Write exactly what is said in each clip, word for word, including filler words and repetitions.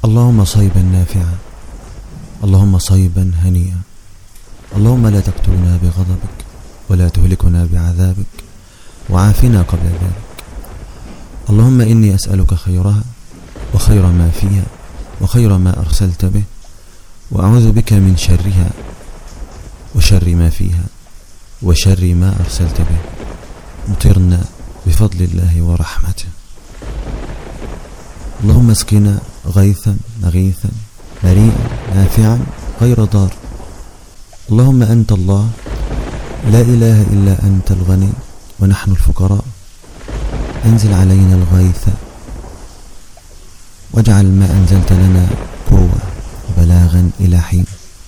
اللهم صيبا نافعا، اللهم صيبا هنيئا، اللهم لا تقتلنا بغضبك ولا تهلكنا بعذابك، وعافنا قبل ذلك. اللهم إني أسألك خيرها وخير ما فيها وخير ما أرسلت به، وأعوذ بك من شرها وشر ما فيها وشر ما أرسلت به. مطرنا بفضل الله ورحمته. اللهم اسقنا غيثا مغيثا مريئا نافعا غير ضار. اللهم أنت الله، لا إله إلا أنت الغني ونحن الفقراء. أنزل علينا الغيث واجعل ما أنزلت لنا قوة وبلاغا إلى حين.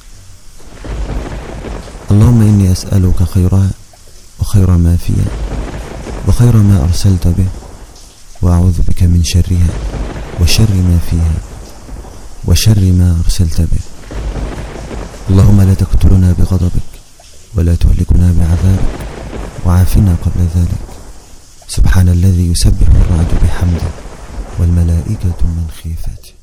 اللهم إني أسألك خيرها وخير ما فيها وخير ما أرسلت به، وأعوذ بك من شرها وشر ما فيها وشر ما أرسلت به. اللهم لا تقتلنا بغضبك ولا تهلكنا بعذابك، وعافنا قبل ذلك. سبحان الذي يسبح الرعد بحمده والملائكة من خيفته.